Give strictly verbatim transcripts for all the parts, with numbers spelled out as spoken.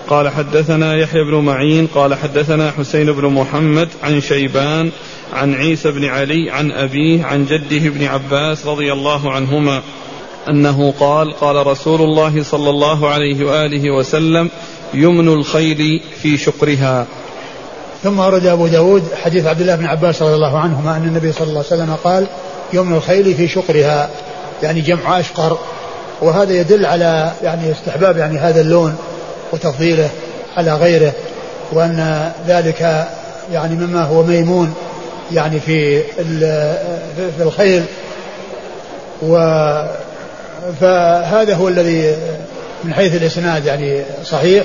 قال حدثنا يحيى بن معين قال حدثنا حسين بن محمد عن شيبان عن عيسى بن علي عن أبيه عن جده ابن عباس رضي الله عنهما أنه قال قال رسول الله صلى الله عليه وآله وسلم يمن الخيل في شقرها. ثم ورد أبو داود حديث عبد الله بن عباس رضي الله عنهما أن النبي صلى الله عليه وسلم قال يمن الخيل في شقرها، يعني جمع أشقر، وهذا يدل على يعني استحباب يعني هذا اللون وتفضيله على غيره، وأن ذلك يعني مما هو ميمون يعني في في الخيل. فهذا هو الذي من حيث الإسناد يعني صحيح،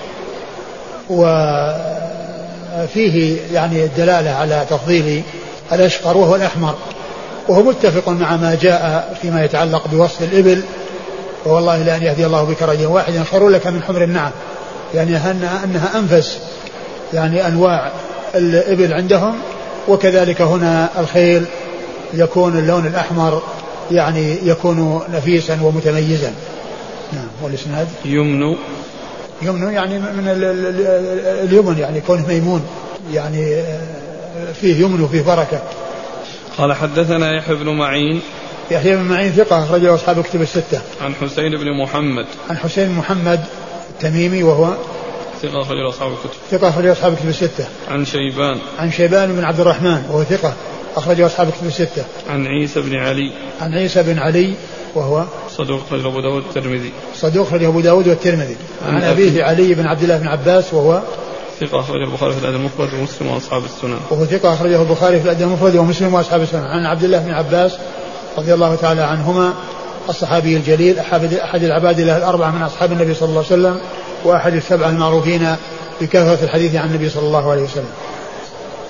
وفيه يعني الدلالة على تفضيل الأشقر وهو الأحمر، وهو متفق مع ما جاء فيما يتعلق بوصف الإبل، والله لأن يهدي الله بك رجلا واحدا خير لك من حمر النعم، يعني أنها أنفس يعني أنواع الإبل عندهم، وكذلك هنا الخيل يكون اللون الأحمر يعني يكون نفيسا ومتميزا. نعم. والإسناد يمن يمن يعني من اليمن يعني كونه ميمون، يعني فيه يمن وفيه بركة. قال حدثنا يحيى بن معين يحيى بن معين ثقة أخرجه أصحاب كتب الستة. عن حسين بن محمد عن حسين بن محمد التميمي وهو ثقة أخرجه أصحاب الكتب ثقة أخرجه أصحاب الكتب الستة. عن شيبان عن شيبان بن عبد الرحمن وهو ثقة أخرجه أصحاب الكتب الستة. عن عيسى بن علي عن عيسى بن علي وهو صدوق أخرجه أبو داود والترمذي صدوق أخرجه أبو داود والترمذي. عن, عن أبيه علي بن عبد الله بن عباس وهو ثقة أخرجه البخاري في الأدب المفرد ومسلم وأصحاب السنن. وهو ثقة أخرجه البخاري في الأدب المفرد ومسلم وأصحاب السنن. عن عبد الله بن عباس رضي الله تعالى عنهما الصحابي الجليل أحد العباد له الأربعة من أصحاب النبي صلى الله عليه وسلم، وأحد السبعة المعروفين بكثرة الحديث عن النبي صلى الله عليه وسلم.